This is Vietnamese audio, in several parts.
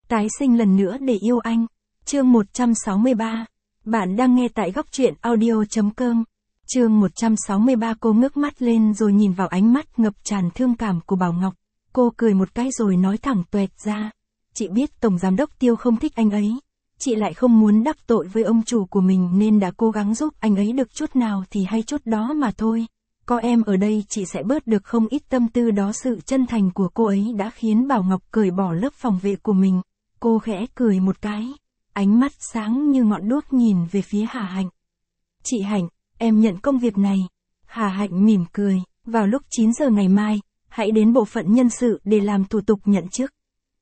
Tái sinh lần nữa để yêu anh. Chương 163. Bạn đang nghe tại góc truyện audio.com. Chương 163. Cô ngước mắt lên rồi nhìn vào ánh mắt ngập tràn thương cảm của Bảo Ngọc. Cô cười một cái rồi nói thẳng toẹt ra. Chị biết Tổng Giám đốc Tiêu không thích anh ấy. Chị lại không muốn đắc tội với ông chủ của mình nên đã cố gắng giúp anh ấy được chút nào thì hay chút đó mà thôi. Có em ở đây chị sẽ bớt được không ít tâm tư đó. Sự chân thành của cô ấy đã khiến Bảo Ngọc cởi bỏ lớp phòng vệ của mình. Cô khẽ cười một cái. Ánh mắt sáng như ngọn đuốc nhìn về phía Hà Hạnh. Chị Hạnh, em nhận công việc này. Hà Hạnh mỉm cười. Vào lúc 9 giờ ngày mai, hãy đến bộ phận nhân sự để làm thủ tục nhận chức.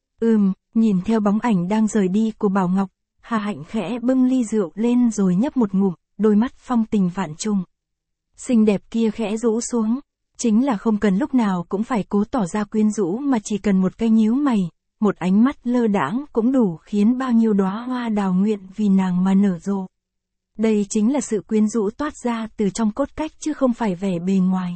Nhìn theo bóng ảnh đang rời đi của Bảo Ngọc, Hà Hạnh khẽ bưng ly rượu lên rồi nhấp một ngụm, đôi mắt phong tình vạn trùng. Xinh đẹp kia khẽ rũ xuống. Chính là không cần lúc nào cũng phải cố tỏ ra quyến rũ mà chỉ cần một cái nhíu mày, một ánh mắt lơ đãng cũng đủ khiến bao nhiêu đóa hoa đào nguyện vì nàng mà nở rộ. Đây chính là sự quyến rũ toát ra từ trong cốt cách chứ không phải vẻ bề ngoài.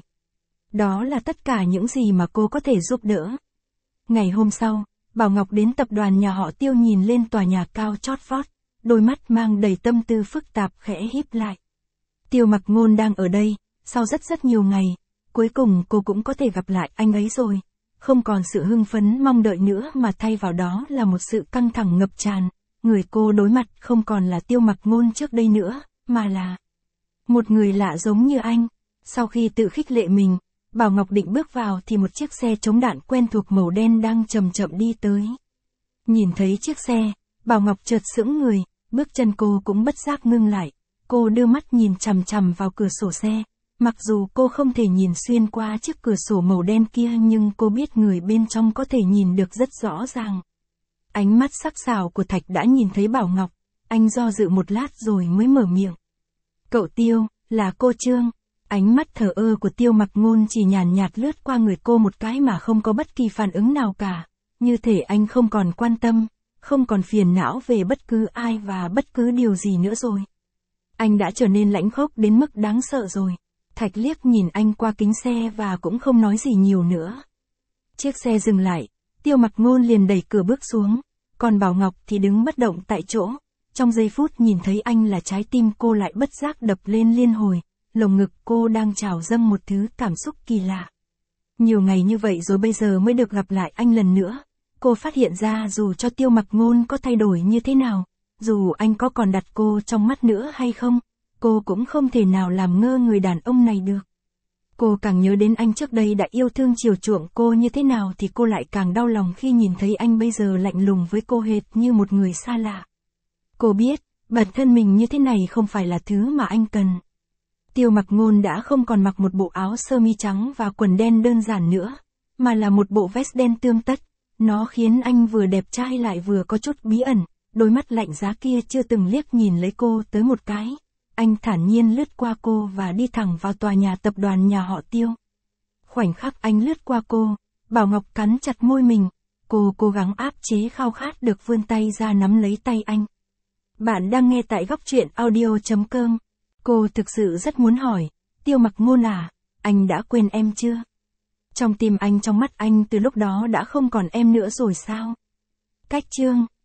Đó là tất cả những gì mà cô có thể giúp đỡ. Ngày hôm sau, Bảo Ngọc đến tập đoàn nhà họ Tiêu nhìn lên tòa nhà cao chót vót, đôi mắt mang đầy tâm tư phức tạp khẽ híp lại. Tiêu Mặc Ngôn đang ở đây, sau rất nhiều ngày, cuối cùng cô cũng có thể gặp lại anh ấy rồi. Không còn sự hưng phấn mong đợi nữa mà thay vào đó là một sự căng thẳng ngập tràn. Người cô đối mặt không còn là Tiêu Mặc Ngôn trước đây nữa, mà là một người lạ giống như anh. Sau khi tự khích lệ mình, Bảo Ngọc định bước vào thì một chiếc xe chống đạn quen thuộc màu đen đang chậm chậm đi tới. Nhìn thấy chiếc xe, Bảo Ngọc chợt sững người, bước chân cô cũng bất giác ngưng lại. Cô đưa mắt nhìn chằm chằm vào cửa sổ xe. Mặc dù cô không thể nhìn xuyên qua chiếc cửa sổ màu đen kia nhưng cô biết người bên trong có thể nhìn được rất rõ ràng. Ánh mắt sắc sảo của Thạch đã nhìn thấy Bảo Ngọc. Anh do dự một lát rồi mới mở miệng. Cậu Tiêu, là cô Trương. Ánh mắt thờ ơ của Tiêu Mặc Ngôn chỉ nhàn nhạt lướt qua người cô một cái mà không có bất kỳ phản ứng nào cả. Như thể anh không còn quan tâm, không còn phiền não về bất cứ ai và bất cứ điều gì nữa rồi. Anh đã trở nên lãnh khốc đến mức đáng sợ rồi. Thạch liếc nhìn anh qua kính xe và cũng không nói gì nhiều nữa. Chiếc xe dừng lại, Tiêu Mặc Ngôn liền đẩy cửa bước xuống, còn Bảo Ngọc thì đứng bất động tại chỗ. Trong giây phút nhìn thấy anh là trái tim cô lại bất giác đập lên liên hồi, lồng ngực cô đang trào dâng một thứ cảm xúc kỳ lạ. Nhiều ngày như vậy rồi bây giờ mới được gặp lại anh lần nữa. Cô phát hiện ra dù cho Tiêu Mặc Ngôn có thay đổi như thế nào, dù anh có còn đặt cô trong mắt nữa hay không, cô cũng không thể nào làm ngơ người đàn ông này được. Cô càng nhớ đến anh trước đây đã yêu thương chiều chuộng cô như thế nào thì cô lại càng đau lòng khi nhìn thấy anh bây giờ lạnh lùng với cô hệt như một người xa lạ. Cô biết, bản thân mình như thế này không phải là thứ mà anh cần. Tiêu Mặc Ngôn đã không còn mặc một bộ áo sơ mi trắng và quần đen đơn giản nữa, mà là một bộ vest đen tươm tất. Nó khiến anh vừa đẹp trai lại vừa có chút bí ẩn, đôi mắt lạnh giá kia chưa từng liếc nhìn lấy cô tới một cái. Anh thản nhiên lướt qua cô và đi thẳng vào tòa nhà tập đoàn nhà họ Tiêu. Khoảnh khắc anh lướt qua cô, Bảo Ngọc cắn chặt môi mình, cô cố gắng áp chế khao khát được vươn tay ra nắm lấy tay anh. Bạn đang nghe tại góc truyện audio.com. Cô thực sự rất muốn hỏi, Tiêu Mặc Ngôn à, anh đã quên em chưa? Trong tim anh trong mắt anh từ lúc đó đã không còn em nữa rồi sao? Cách chương